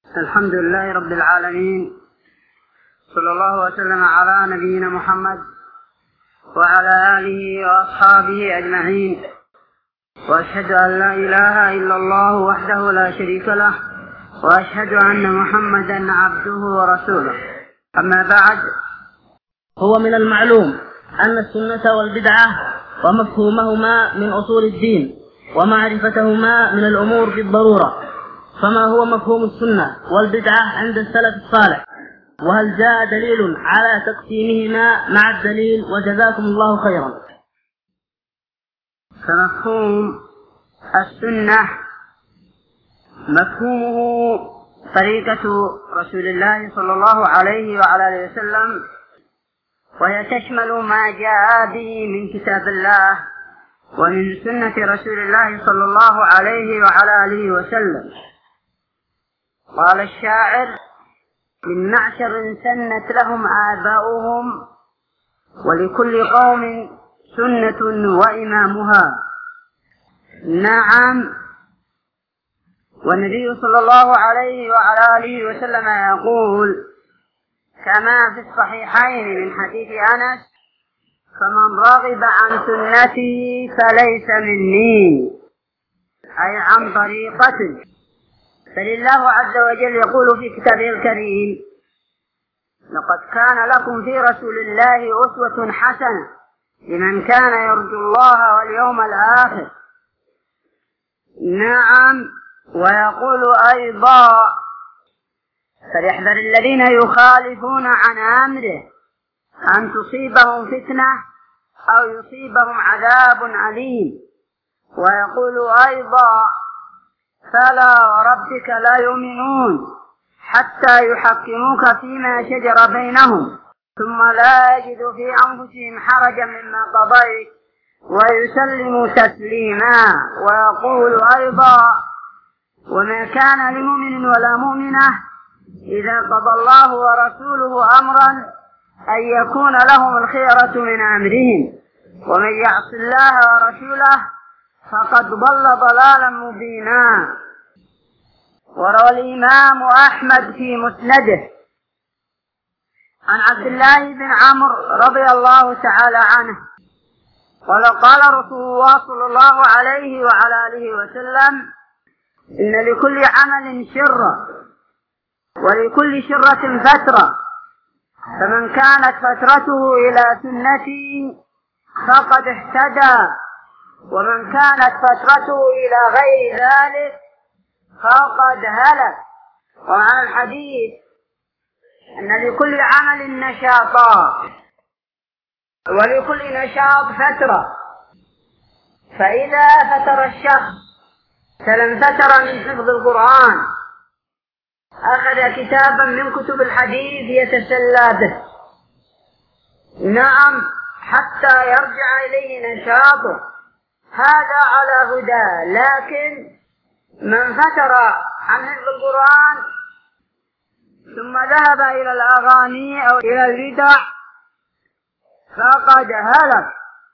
الحمد لله رب العالمين، صلى الله وسلم على نبينا محمد وعلى آله وأصحابه أجمعين، وأشهد أن لا إله إلا الله وحده لا شريك له، وأشهد أن محمدا عبده ورسوله. أما بعد، هو من المعلوم أن السنة والبدعة ومفهومهما من أصول الدين، ومعرفتهما من الأمور بالضرورة. فما هو مفهوم السنة والبدعة عند السلف الصالح؟ وهل جاء دليل على تقسيمهما مع الدليل؟ وجزاكم الله خيرا. فمفهوم السنة مفهومه طريقة رسول الله صلى الله عليه وعلى آله وسلم، وهي تشمل ما جاء به من كتاب الله ومن سنة رسول الله صلى الله عليه وعلى آله وسلم. قال الشاعر: من معشر سنت لهم آباؤهم، ولكل قوم سنة وإمامها. نعم، والنبي صلى الله عليه وعلى آله وسلم يقول كما في الصحيحين من حديث أنس: فمن رغب عن سنتي فليس مني، أي عن طريقتي. فلله عز وجل يقول في كتابه الكريم: لقد كان لكم في رسول الله أسوة حسنة لمن كان يرجو الله واليوم الآخر. نعم، ويقول أيضا: فليحذر الذين يخالفون عن أمره أن تصيبهم فتنة أو يصيبهم عذاب أليم. ويقول أيضا: فلا وربك لا يؤمنون حتى يحكموك فيما شجر بينهم ثم لا يجدوا في أنفسهم حرجا مما قضيت ويسلموا تسليما. ويقول أيضا: وما كان لمؤمن ولا مؤمنة إذا قضى الله ورسوله أمرا أن يكون لهم الخيرة من أمرهم، ومن يعص الله ورسوله فقد ضل ضلالا مبينا. وروى الإمام أحمد في مسنده عن عبد الله بن عمرو رضي الله تعالى عنه قال: قال رسول الله صلى الله عليه وعلى آله وسلم: إن لكل عمل شرة ولكل شرة فترة، فمن كانت فترته إلى سنتي فقد اهتدى، ومن كانت فترته إلى غير ذلك فقد هلك. وعن الحديث أن لكل عمل نشاطا ولكل نشاط فترة، فإذا فتر الشخص فلم فتر من حفظ القرآن أخذ كتابا من كتب الحديث يتسلى به، نعم، حتى يرجع إليه نشاطه. هذا على هدى. لكن من فتر عن حفظ القرآن ثم ذهب إلى الأغاني أو إلى البدع فقد هلك.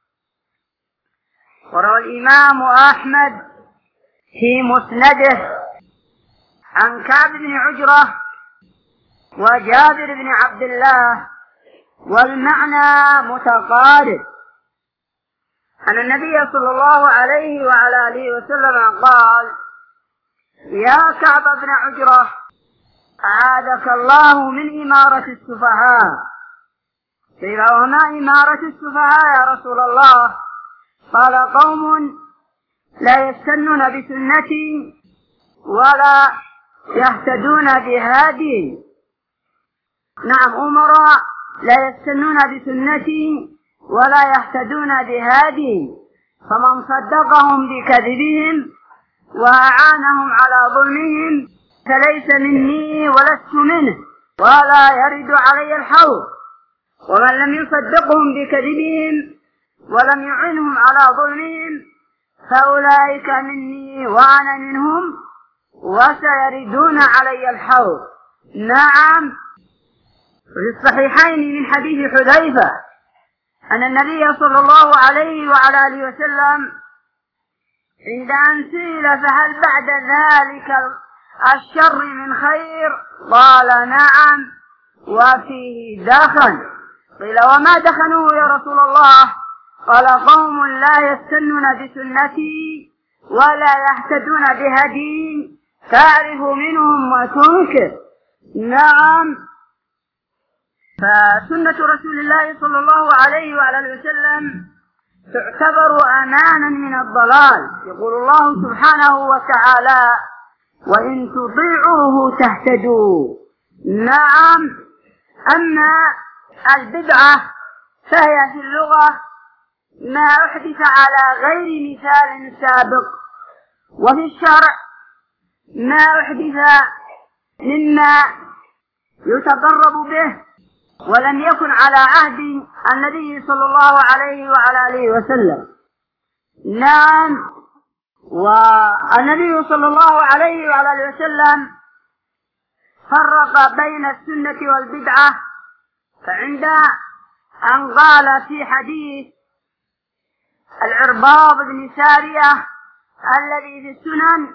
وروى الإمام أحمد في مسنده عن كعب بن عجرة وجابر بن عبد الله والمعنى متقارب، أن النبي صلى الله عليه وعلى آله وسلم قال: يا كعب بن عجرة، أعاذك الله من إمارة السفهاء. قيل: وما إمارة السفهاء يا رسول الله؟ قال: قوم لا يستنون بسنتي ولا يهتدون بهادي. نعم، أمراء لا يستنون بسنتي ولا يهتدون بهادي، فمن صدقهم بكذبهم وأعانهم على ظلمهم فليس مني ولست منه، ولا يرد علي الحوض. ومن لم يصدقهم بكذبهم ولم يعنهم على ظلمهم فأولئك مني وأنا منهم، وسيردون علي الحوض. نعم، في الصحيحين من حديث حذيفة أن النبي صلى الله عليه وعلى آله وسلم عند أن سئل: فهل بعد ذلك الشر من خير؟ قال نعم وفيه دخن. قيل وما دخنوه يا رسول الله؟ قال قوم لا يستنون بسنتي ولا يهتدون بهدي تعرف منهم وتنكر. نعم، فسنة رسول الله صلى الله عليه وعلى وسلم تعتبر أمانا من الضلال. يقول الله سبحانه وتعالى وإن تطيعوه تهتدوا. نعم، أما البدعة فهي في اللغة ما أحدث على غير مثال سابق، وفي الشرع ما أحدث مما يتقرب به ولم يكن على عهد النبي صلى الله عليه وعلى آله وسلم. نعم، والنبي صلى الله عليه وعلى آله وسلم فرق بين السنة والبدعة، فعند أن قال في حديث العرباض بن سارية الذي في السنن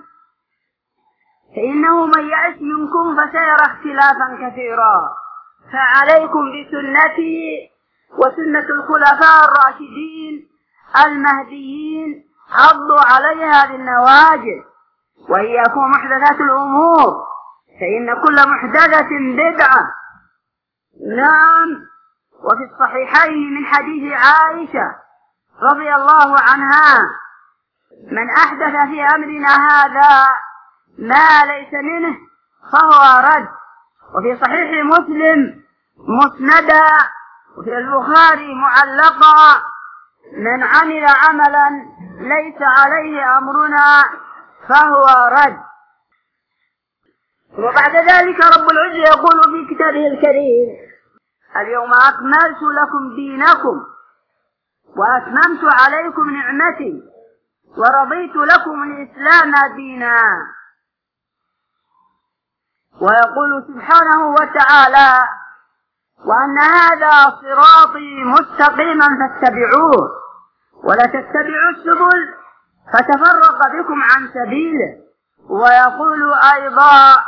فإنه من يعش منكم فسيرى اختلافا كثيرا فعليكم بسنتي وسنة الخلفاء الراشدين المهديين عضوا عليها بالنواجذ وإياكم محدثات الأمور فإن كل محدثة بدعة. نعم، وفي الصحيحين من حديث عائشة رضي الله عنها من أحدث في أمرنا هذا ما ليس منه فهو رد. وفي صحيح مسلم مسندا وفي البخاري معلقا من عمل عملا ليس عليه أمرنا فهو رد. وبعد ذلك رب العزة يقول في كتابه الكريم اليوم أكملت لكم دينكم وأتممت عليكم نعمتي ورضيت لكم الإسلام دينا. ويقول سبحانه وتعالى وأن هذا صراطي مستقيما فاتبعوه ولا تتبعوا السبل فتفرق بكم عن سبيله. ويقول أيضا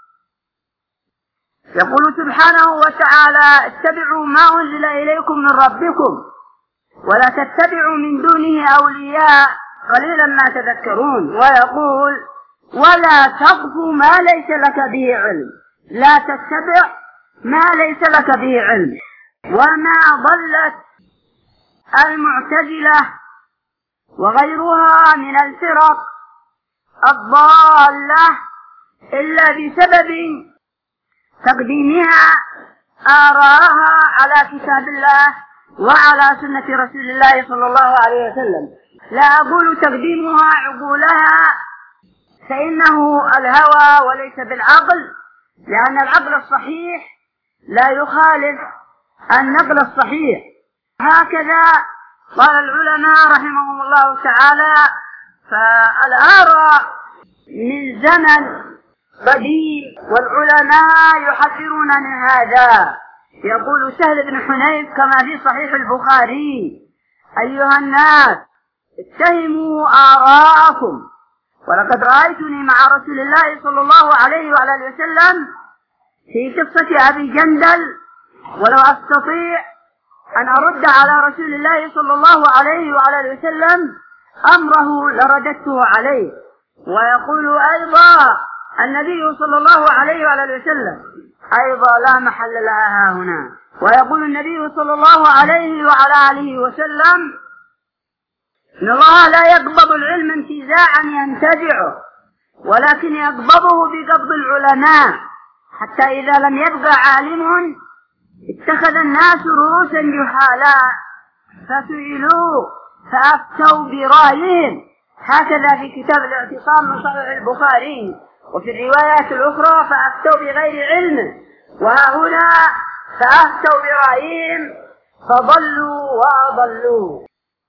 يقول سبحانه وتعالى اتبعوا ما أنزل إليكم من ربكم ولا تتبعوا من دونه أولياء قليلا ما تذكرون. ويقول ولا تقف ما ليس لك به علم، لا تتبع ما ليس لك به علم. وما ضلت المعتزلة وغيرها من الفرق الضالة إلا بسبب تقديمها آراءها على كتاب الله وعلى سنة رسول الله صلى الله عليه وسلم. لا أقول تقديمها عقولها فإنه الهوى وليس بالعقل، لأن العقل الصحيح لا يخالف النقل الصحيح. هكذا قال العلماء رحمهم الله تعالى. فالآراء من زمن قديم والعلماء يحذرون من هذا. يقول سهل بن حنيف كما في صحيح البخاري أيها الناس اتهموا آراءكم ولقد رأيتني مع رسول الله صلى الله عليه وعلى وسلم في قصة أبي جندل ولو أستطيع أن أرد على رسول الله صلى الله عليه وعلى وسلم أمره لرددته عليه. ويقول أيضا النبي صلى الله عليه وعلى وسلم أيضا لا محل لها هنا. ويقول النبي صلى الله عليه وعلى آله وسلم إن الله لا يقبض العلم انتزاعا ينتزعه ولكن يقبضه بقبض العلماء حتى إذا لم يبقى عالم اتخذ الناس رؤوسا جهالا فسئلوا فأفتوا برأيهم. هكذا في كتاب الاعتصام من صحيح البخاري. وفي الروايات الأخرى فأفتوا بغير علم، وهنا فأفتوا برأيهم فضلوا وأضلوا.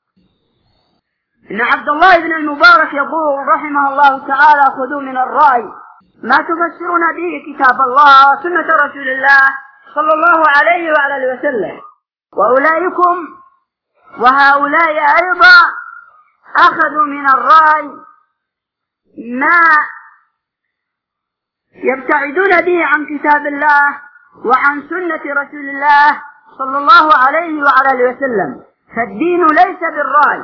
إن عبد الله بن المبارك يقول رحمه الله تعالى خذوا من الرأي ما تفسرون به كتاب الله وسنة رسول الله صلى الله عليه وعلى وسلم. وأولئكم وهؤلاء أيضا أخذوا من الرأي ما يبتعدون به عن كتاب الله وعن سنة رسول الله صلى الله عليه وعلى آله وسلم. فالدين ليس بالرأي.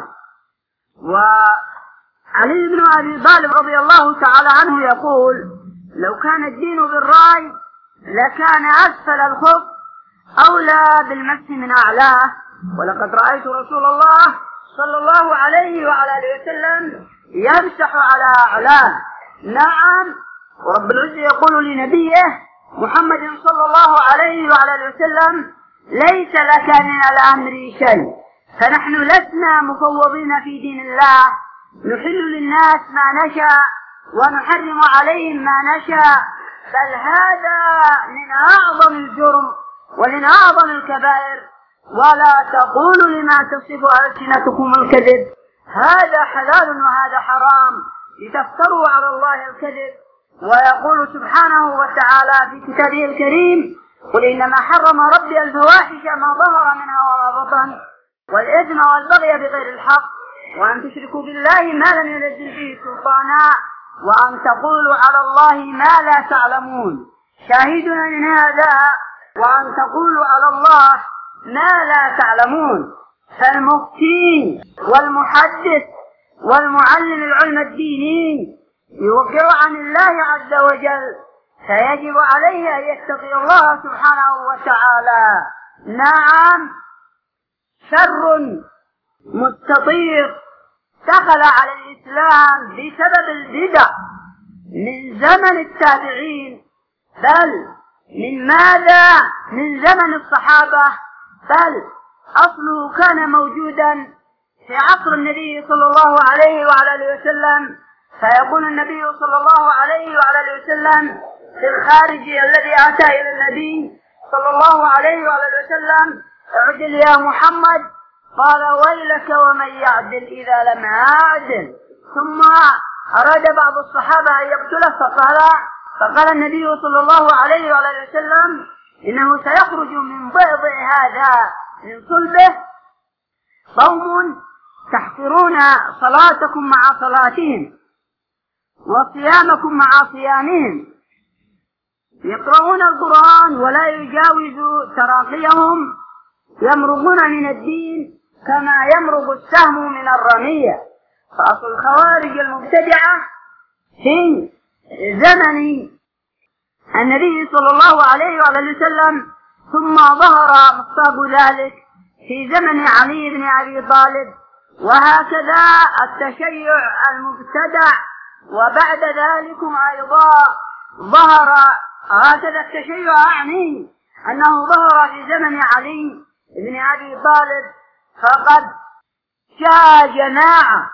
وعلي بن أبي طالب رضي الله تعالى عنه يقول: لو كان الدين بالرأي لكان أسفل الخف أولى بالمسح من أعلاه. ولقد رأيت رسول الله صلى الله عليه وعلى آله وسلم يمسح على أعلاه. نعم، ورب العزة يقول لنبيه محمد صلى الله عليه وعلى آله وسلم: ليس لك من الأمر شيء. فنحن لسنا مفوضين في دين الله، نحل للناس ما نشاء ونحرم عليهم ما نشاء، بل هذا من أعظم الجرم ومن أعظم الكبائر. ولا تقولوا لما تصف ألسنتكم الكذب هذا حلال وهذا حرام لتفتروا على الله الكذب. ويقول سبحانه وتعالى في كتابه الكريم: قل إنما حرم ربي الفواحش ما ظهر منها وما بطن والإثم والبغي بغير الحق وأن تشركوا بالله ما لم ينزل به سلطانا وأن تقولوا على الله ما لا تعلمون. شاهدنا من هذا وأن تقولوا على الله ما لا تعلمون. فالمفتي والمحدث والمعلم العلم الديني يوقع عن الله عز وجل، فيجب عليه أن يتقي الله سبحانه وتعالى. نعم، شر مستطير دخل على الإسلام بسبب البدع من زمن التابعين، بل من ماذا؟ من زمن الصحابة، بل أصله كان موجودا في عصر النبي صلى الله عليه وعلى آله وسلم. فيقول النبي صلى الله عليه وعلى آله وسلم في الخارجي الذي أتى إلى النبي صلى الله عليه وعلى آله وسلم: اعدل يا محمد. قال: ويلك ومن يعدل إذا لم أعدل. ثم أراد بعض الصحابة أن يقتله فقال النبي صلى الله عليه وعلى آله وسلم: إنه سيخرج من ضئضئ هذا من صلبه قوم تحقرون صلاتكم مع صلاتهم وصيامكم مع صيامهم، يقرؤون القرآن ولا يجاوز تراقيهم، يمرقون من الدين كما يمرق السهم من الرمية. فأصل الخوارج المبتدعة في زمن النبي صلى الله عليه وآله وسلم، ثم ظهر مصاب ذلك في زمن علي بن أبي طالب، وهكذا التشيع المبتدع. وبعد ذلك أيضا ظهر هكذا التشيع، أعني أنه ظهر في زمن علي بن أبي طالب، فقد جاء جماعة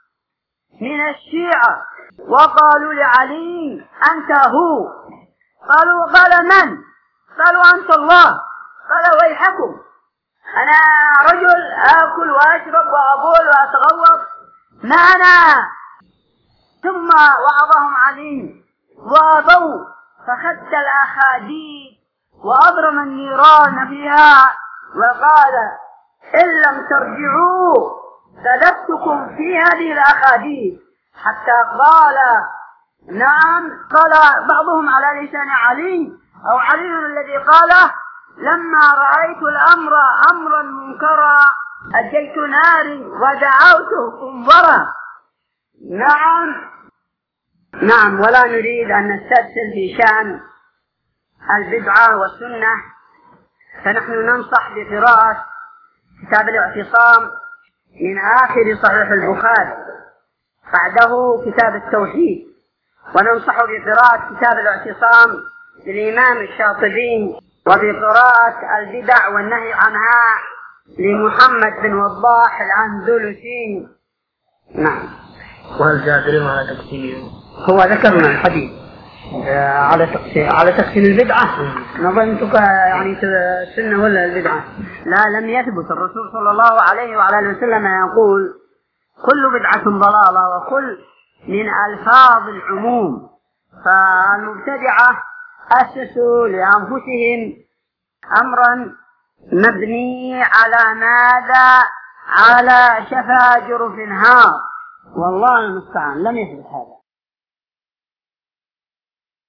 من الشيعة وقالوا لعلي: أنت هو. قال: من؟ قالوا: أنت الله. قال: ويحكم، أنا رجل آكل وأشرب وأبول وأتغوط، ما أنا. ثم وعظهم علي وأبوا، فخد الأخاديد وأضرم النيران فيها وقال: إن لم ترجعوا كذبتكم في هذه الأخاديد. حتى قال، نعم، قال بعضهم على لسان علي أو علي الذي قاله: لما رأيت الأمر أمرا منكرا أجيت ناري ودعوته قنبرا. نعم، ولا نريد أن نسترسل في شأن البدعة والسنة، فنحن ننصح بقراءة كتاب الاعتصام من آخر صحيح البخاري، بعده كتاب التوحيد، وننصح بقراءة كتاب الاعتصام للإمام الشاطبي، وبقراءة البدع والنهي عنها لمحمد بن وضاح الأندلسي. نعم. وهل جاء دليل على تقسيم؟ هو ذكرنا الحديث على تقسيم البدعة. نظنتك يعني السنة ولا البدعة؟ لا، لم يثبت. الرسول صلى الله عليه وعلى آله وسلم يقول: كل بدعة ضلالة، وكل من ألفاظ العموم. فالمبتدعة أسسوا لأنفسهم أمرا مبني على ماذا؟ على شفا جرف هار، والله المستعان، لم يثبت هذا.